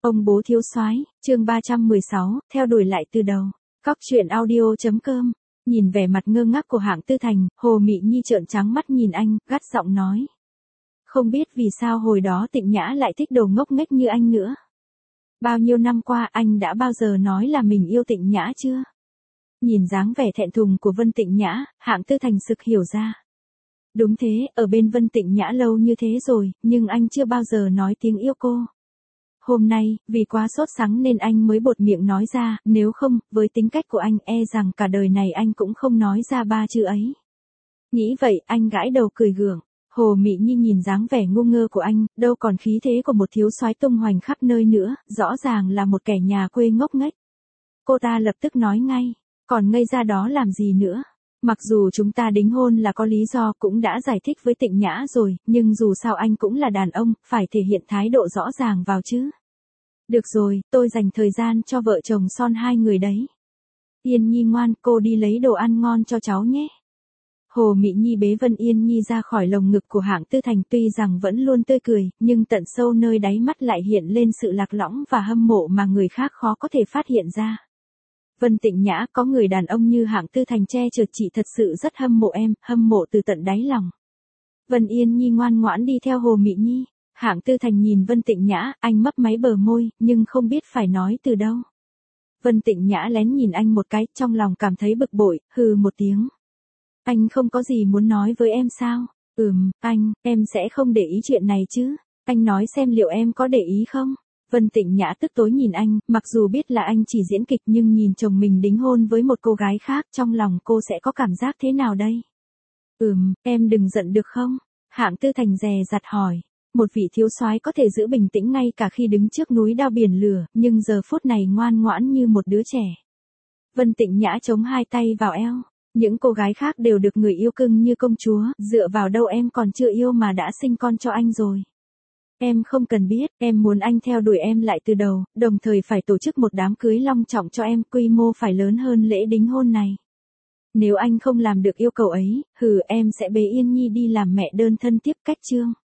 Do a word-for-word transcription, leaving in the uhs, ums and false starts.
Ông bố thiếu soái, chương ba trăm mười sáu, theo đuổi lại từ đầu. Cóc truyện audio chấm com. Nhìn vẻ mặt ngơ ngác của Hạng Tư Thành, Hồ Mị Nhi trợn trắng mắt nhìn anh, gắt giọng nói. Không biết vì sao hồi đó Tịnh Nhã lại thích đồ ngốc nghếch như anh nữa. Bao nhiêu năm qua anh đã bao giờ nói là mình yêu Tịnh Nhã chưa? Nhìn dáng vẻ thẹn thùng của Vân Tịnh Nhã, Hạng Tư Thành sực hiểu ra. Đúng thế, ở bên Vân Tịnh Nhã lâu như thế rồi, nhưng anh chưa bao giờ nói tiếng yêu cô. Hôm nay, vì quá sốt sắng nên anh mới buột miệng nói ra, nếu không, với tính cách của anh e rằng cả đời này anh cũng không nói ra ba chữ ấy. Nghĩ vậy, anh gãi đầu cười gượng. Hồ Mị Nhi nhìn dáng vẻ ngu ngơ của anh, đâu còn khí thế của một thiếu soái tung hoành khắp nơi nữa, rõ ràng là một kẻ nhà quê ngốc nghếch. Cô ta lập tức nói ngay, còn ngây ra đó làm gì nữa? Mặc dù chúng ta đính hôn là có lý do cũng đã giải thích với Tịnh Nhã rồi, nhưng dù sao anh cũng là đàn ông, phải thể hiện thái độ rõ ràng vào chứ. Được rồi, tôi dành thời gian cho vợ chồng son hai người đấy. Yên Nhi ngoan, cô đi lấy đồ ăn ngon cho cháu nhé. Hồ Mị Nhi bế Vân Yên Nhi ra khỏi lồng ngực của Hạng Tư Thành, tuy rằng vẫn luôn tươi cười, nhưng tận sâu nơi đáy mắt lại hiện lên sự lạc lõng và hâm mộ mà người khác khó có thể phát hiện ra. Vân Tịnh Nhã, có người đàn ông như Hạng Tư Thành che chở chị thật sự rất hâm mộ em, hâm mộ từ tận đáy lòng. Vân Yên Nhi ngoan ngoãn đi theo Hồ Mị Nhi. Hạng Tư Thành nhìn Vân Tịnh Nhã, anh mấp máy bờ môi, nhưng không biết phải nói từ đâu. Vân Tịnh Nhã lén nhìn anh một cái, trong lòng cảm thấy bực bội, hừ một tiếng. Anh không có gì muốn nói với em sao? Ừm, anh, em sẽ không để ý chuyện này chứ. Anh nói xem liệu em có để ý không? Vân Tịnh Nhã tức tối nhìn anh, mặc dù biết là anh chỉ diễn kịch nhưng nhìn chồng mình đính hôn với một cô gái khác, trong lòng cô sẽ có cảm giác thế nào đây? Ừm, em đừng giận được không? Hạng Tư Thành dè dặt hỏi. Một vị thiếu soái có thể giữ bình tĩnh ngay cả khi đứng trước núi đao biển lửa, nhưng giờ phút này ngoan ngoãn như một đứa trẻ. Vân Tịnh Nhã chống hai tay vào eo. Những cô gái khác đều được người yêu cưng như công chúa, dựa vào đâu em còn chưa yêu mà đã sinh con cho anh rồi. Em không cần biết, em muốn anh theo đuổi em lại từ đầu, đồng thời phải tổ chức một đám cưới long trọng cho em, quy mô phải lớn hơn lễ đính hôn này. Nếu anh không làm được yêu cầu ấy, hừ em sẽ bế Yên Nhi đi làm mẹ đơn thân tiếp cách chương.